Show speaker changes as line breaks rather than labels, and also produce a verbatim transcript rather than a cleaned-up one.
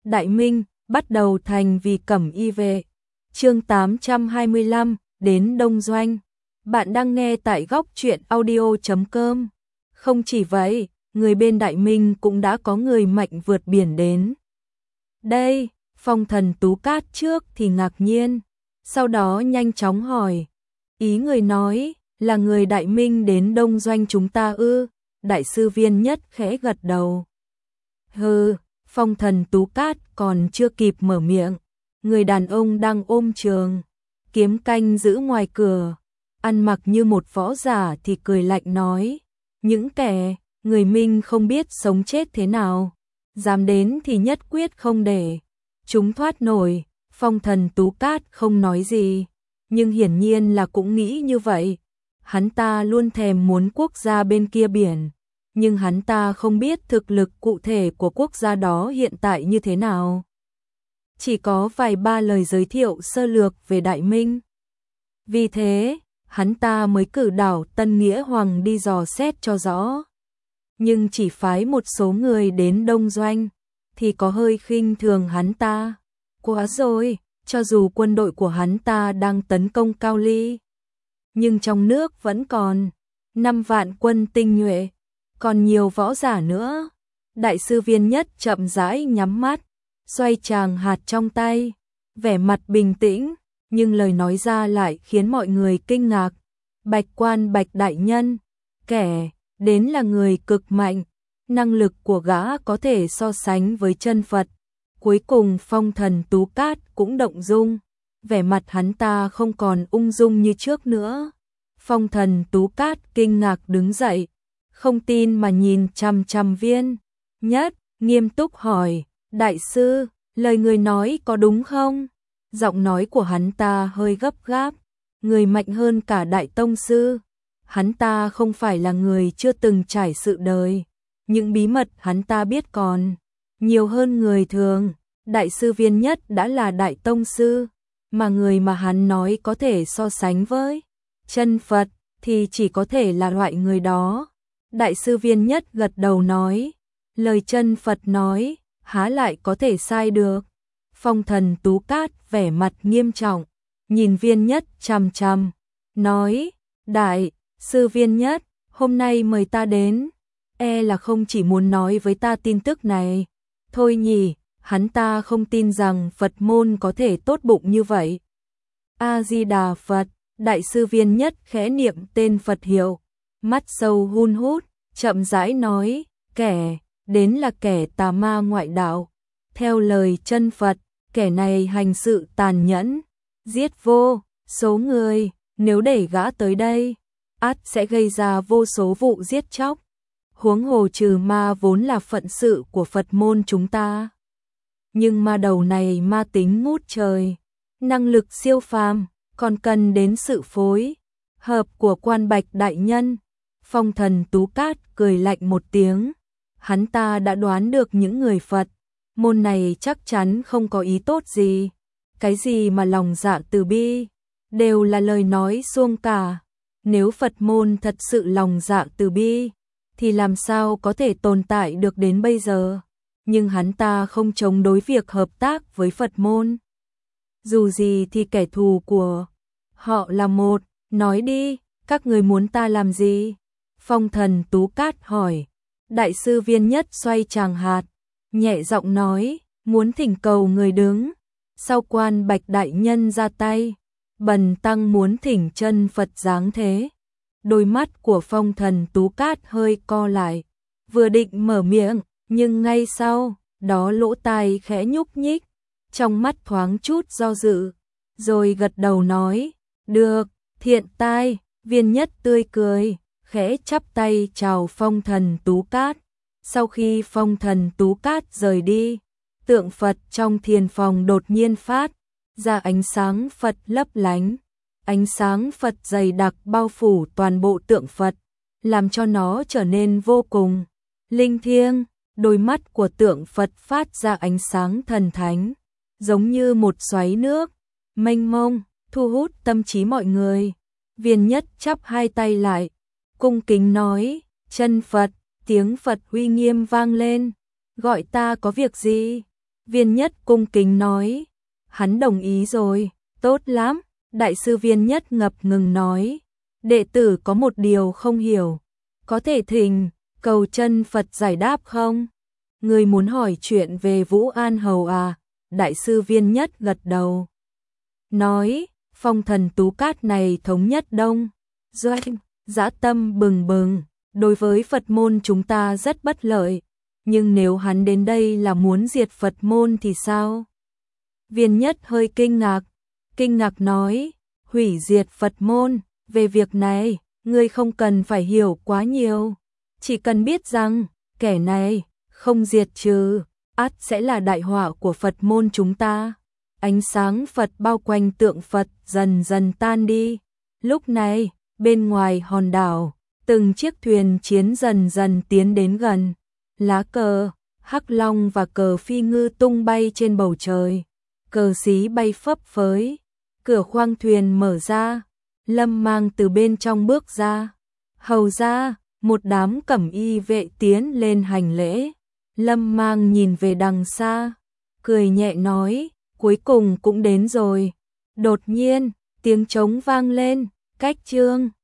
Đại Minh, bắt đầu thành vì cẩm y vệ. Chương tám trăm hai mươi lăm, đến Đông Doanh. Bạn đang nghe tại góc truyện audio chấm com. Không chỉ vậy, người bên Đại Minh cũng đã có người mạnh vượt biển đến. Đây, Phong Thần Tú Cát trước thì ngạc nhiên, sau đó nhanh chóng hỏi. Ý người nói là người Đại Minh đến Đông Doanh chúng ta ư? Đại sư Viên Nhất khẽ gật đầu. Hừ, Phong Thần Tú Cát còn chưa kịp mở miệng, người đàn ông đang ôm trường kiếm canh giữ ngoài cửa, ăn mặc như một võ giả thì cười lạnh nói, những kẻ người Minh không biết sống chết thế nào, dám đến thì nhất quyết không để chúng thoát nổi. Phong Thần Tú Cát không nói gì, nhưng hiển nhiên là cũng nghĩ như vậy. Hắn ta luôn thèm muốn quốc gia bên kia biển, nhưng hắn ta không biết thực lực cụ thể của quốc gia đó hiện tại như thế nào. Chỉ có vài ba lời giới thiệu sơ lược về Đại Minh. Vì thế, hắn ta mới cử đảo Tân Nghĩa Hoàng đi dò xét cho rõ. Nhưng chỉ phái một số người đến Đông Doanh, thì có hơi khinh thường hắn ta. Quá rồi, cho dù quân đội của hắn ta đang tấn công Cao Ly, nhưng trong nước vẫn còn năm vạn quân tinh nhuệ, còn nhiều võ giả nữa. Đại sư Viên Nhất chậm rãi nhắm mắt, xoay tràng hạt trong tay, vẻ mặt bình tĩnh, nhưng lời nói ra lại khiến mọi người kinh ngạc. Bạch Quan Bạch đại nhân, kẻ đến là người cực mạnh, năng lực của gã có thể so sánh với chân Phật. Cuối cùng Phong Thần Tú Cát cũng động dung, vẻ mặt hắn ta không còn ung dung như trước nữa. Phong Thần Tú Cát kinh ngạc đứng dậy, không tin mà nhìn chằm chằm Viên Nhất, nghiêm túc hỏi, đại sư, lời người nói có đúng không? Giọng nói của hắn ta hơi gấp gáp, người mạnh hơn cả đại tông sư. Hắn ta không phải là người chưa từng trải sự đời, những bí mật hắn ta biết còn nhiều hơn người thường. Đại sư Viên Nhất đã là đại tông sư, mà người mà hắn nói có thể so sánh với chân Phật thì chỉ có thể là loại người đó. Đại sư Viên Nhất gật đầu nói, lời chân Phật nói, há lại có thể sai được. Phong Thần Tú Cát vẻ mặt nghiêm trọng, nhìn Viên Nhất chằm chằm, nói, đại sư Viên Nhất, hôm nay mời ta đến, e là không chỉ muốn nói với ta tin tức này. Thôi nhỉ, hắn ta không tin rằng Phật môn có thể tốt bụng như vậy. A-di-đà Phật. Đại sư Viên Nhất khẽ niệm tên Phật hiệu, mắt sâu hun hút, chậm rãi nói, kẻ đến là kẻ tà ma ngoại đạo. Theo lời chân Phật, kẻ này hành sự tàn nhẫn, giết vô số người, nếu để gã tới đây, ắt sẽ gây ra vô số vụ giết chóc. Huống hồ trừ ma vốn là phận sự của Phật môn chúng ta. Nhưng ma đầu này ma tính ngút trời, năng lực siêu phàm, còn cần đến sự phối hợp của Quan Bạch đại nhân. Phong Thần Tú Cát cười lạnh một tiếng, hắn ta đã đoán được những người Phật môn này chắc chắn không có ý tốt gì. Cái gì mà lòng dạ từ bi, đều là lời nói suông cả. Nếu Phật môn thật sự lòng dạ từ bi, thì làm sao có thể tồn tại được đến bây giờ. Nhưng hắn ta không chống đối việc hợp tác với Phật môn. Dù gì thì kẻ thù của họ là một. Nói đi, các người muốn ta làm gì? Phong Thần Tú Cát hỏi. Đại sư Viên Nhất xoay tràng hạt, nhẹ giọng nói, muốn thỉnh cầu người đứng sau Quan Bạch đại nhân ra tay. Bần tăng muốn thỉnh chân Phật giáng thế. Đôi mắt của Phong Thần Tú Cát hơi co lại, vừa định mở miệng, nhưng ngay sau đó lỗ tai khẽ nhúc nhích, trong mắt thoáng chút do dự, rồi gật đầu nói, được, thiện tai. Viên Nhất tươi cười, khẽ chắp tay chào Phong Thần Tú Cát. Sau khi Phong Thần Tú Cát rời đi, tượng Phật trong thiền phòng đột nhiên phát ra ánh sáng Phật lấp lánh. Ánh sáng Phật dày đặc bao phủ toàn bộ tượng Phật, làm cho nó trở nên vô cùng linh thiêng. Đôi mắt của tượng Phật phát ra ánh sáng thần thánh, giống như một xoáy nước mênh mông, thu hút tâm trí mọi người. Viên Nhất chắp hai tay lại, cung kính nói, chân Phật. Tiếng Phật uy nghiêm vang lên, gọi ta có việc gì? Viên Nhất cung kính nói. Hắn đồng ý rồi, tốt lắm. Đại sư Viên Nhất ngập ngừng nói. Đệ tử có một điều không hiểu. Có thể thỉnh cầu chân Phật giải đáp không? Người muốn hỏi chuyện về Vũ An Hầu à? Đại sư Viên Nhất gật đầu. Nói, phong thần tú cát này thống nhất Đông Doanh, dã tâm bừng bừng, đối với Phật môn chúng ta rất bất lợi. Nhưng nếu hắn đến đây là muốn diệt Phật môn thì sao? Viên Nhất hơi kinh ngạc, kinh ngạc nói, hủy diệt Phật môn, về việc này, ngươi không cần phải hiểu quá nhiều. Chỉ cần biết rằng, kẻ này, không diệt trừ, ắt sẽ là đại họa của Phật môn chúng ta. Ánh sáng Phật bao quanh tượng Phật dần dần tan đi. Lúc này, bên ngoài hòn đảo, từng chiếc thuyền chiến dần dần tiến đến gần. Lá cờ, hắc long và cờ phi ngư tung bay trên bầu trời. Cờ xí bay phấp phới. Cửa khoang thuyền mở ra. Lâm Mang từ bên trong bước ra. Hầu ra, một đám cẩm y vệ tiến lên hành lễ. Lâm Mang nhìn về đằng xa, cười nhẹ nói, cuối cùng cũng đến rồi. Đột nhiên, tiếng trống vang lên, cách chương